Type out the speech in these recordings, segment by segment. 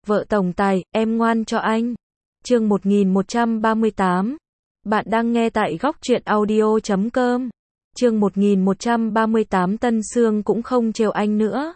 Vợ tổng tài, em ngoan cho anh. Chương 1138. Bạn đang nghe tại góc truyện audio.com. Chương 1138. Tân Sương cũng không trêu anh nữa.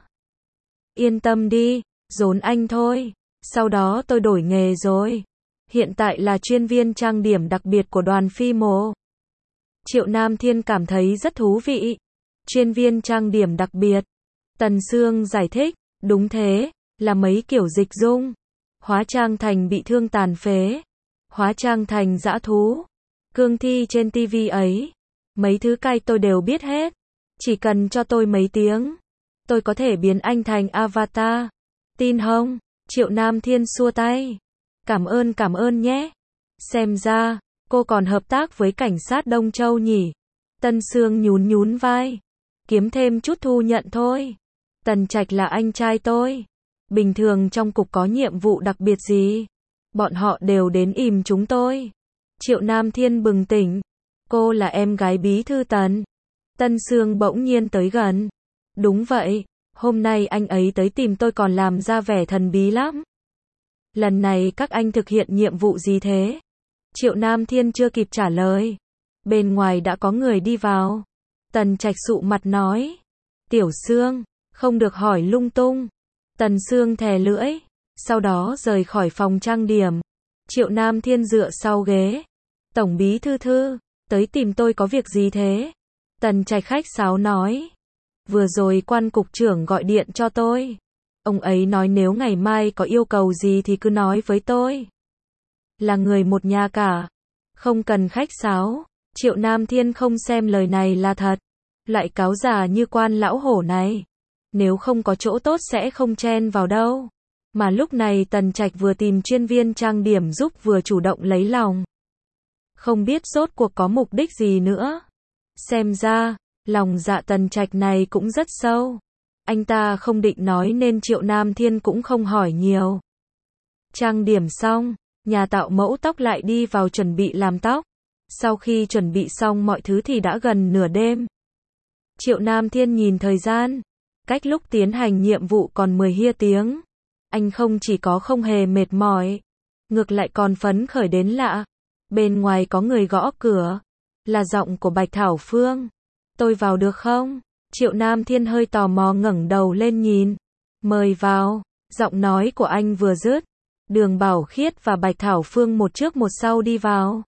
Yên tâm đi, dồn anh thôi. Sau đó tôi đổi nghề rồi. Hiện tại là chuyên viên trang điểm đặc biệt của đoàn phim mồ. Triệu Nam Thiên cảm thấy rất thú vị. Chuyên viên trang điểm đặc biệt. Tần Sương giải thích, đúng thế, là mấy kiểu dịch dung. Hóa trang thành bị thương tàn phế. Hóa trang thành dã thú. Cương thi trên tivi ấy. Mấy thứ cay tôi đều biết hết. Chỉ cần cho tôi mấy tiếng. Tôi có thể biến anh thành avatar. Tin không? Triệu Nam Thiên xua tay. Cảm ơn nhé. Xem ra, cô còn hợp tác với cảnh sát Đông Châu nhỉ? Tân Sương nhún vai. Kiếm thêm chút thu nhận thôi. Tần Trạch là anh trai tôi. Bình thường trong cục có nhiệm vụ đặc biệt gì? Bọn họ đều đến ìm chúng tôi. Triệu Nam Thiên bừng tỉnh. Cô là em gái bí thư Tần. Tân Sương bỗng nhiên tới gần. Đúng vậy, hôm nay anh ấy tới tìm tôi còn làm ra vẻ thần bí lắm. Lần này các anh thực hiện nhiệm vụ gì thế? Triệu Nam Thiên chưa kịp trả lời. Bên ngoài đã có người đi vào. Tần Trạch sụ mặt nói. Tiểu Sương, không được hỏi lung tung. Tần Sương thè lưỡi. Sau đó rời khỏi phòng trang điểm. Triệu Nam Thiên dựa sau ghế. Tổng bí thư, tới tìm tôi có việc gì thế? Tần Trạch khách sáo nói. Vừa rồi quan cục trưởng gọi điện cho tôi. Ông ấy nói nếu ngày mai có yêu cầu gì thì cứ nói với tôi. Là người một nhà cả. Không cần khách sáo. Triệu Nam Thiên không xem lời này là thật. Loại cáo già như quan lão hổ này. Nếu không có chỗ tốt sẽ không chen vào đâu. Mà lúc này Tần Trạch vừa tìm chuyên viên trang điểm giúp vừa chủ động lấy lòng. Không biết rốt cuộc có mục đích gì nữa. Xem ra, lòng dạ Tần Trạch này cũng rất sâu. Anh ta không định nói nên Triệu Nam Thiên cũng không hỏi nhiều. Trang điểm xong, nhà tạo mẫu tóc lại đi vào chuẩn bị làm tóc. Sau khi chuẩn bị xong mọi thứ thì đã gần nửa đêm. Triệu Nam Thiên nhìn thời gian. Cách lúc tiến hành nhiệm vụ còn 10 tiếng. Anh không chỉ có không hề mệt mỏi, ngược lại còn phấn khởi đến lạ. Bên ngoài có người gõ cửa. Là giọng của Bạch Thảo Phương. Tôi vào được không? Triệu Nam Thiên hơi tò mò ngẩng đầu lên nhìn. Mời vào. Giọng nói của anh vừa dứt. Đường Bảo Khiết và Bạch Thảo Phương một trước một sau đi vào.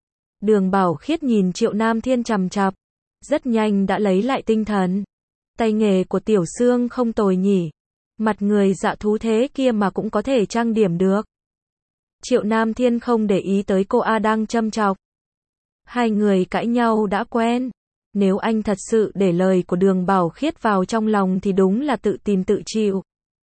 Đường Bảo Khiết nhìn Triệu Nam Thiên chằm chằm. Rất nhanh đã lấy lại tinh thần. Tay nghề của Tiểu Sương không tồi nhỉ. Mặt người dạ thú thế kia mà cũng có thể trang điểm được. Triệu Nam Thiên không để ý tới cô đang châm chọc. Hai người cãi nhau đã quen. Nếu anh thật sự để lời của Đường Bảo Khiết vào trong lòng thì đúng là tự tìm tự chịu.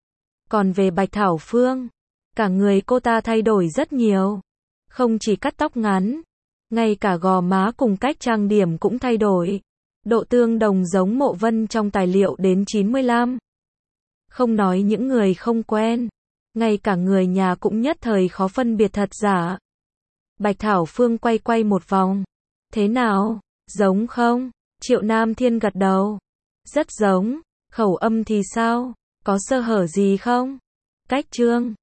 Còn về Bạch Thảo Phương, cả người cô ta thay đổi rất nhiều. Không chỉ cắt tóc ngắn, ngay cả gò má cùng cách trang điểm cũng thay đổi. Độ tương đồng giống Mộ Vân trong tài liệu đến 95. Không nói những người không quen, ngay cả người nhà cũng nhất thời khó phân biệt thật giả. Bạch Thảo Phương quay một vòng. Thế nào, giống không? Triệu Nam Thiên gật đầu. Rất giống. Khẩu âm thì sao? Có sơ hở gì không? Cách chương.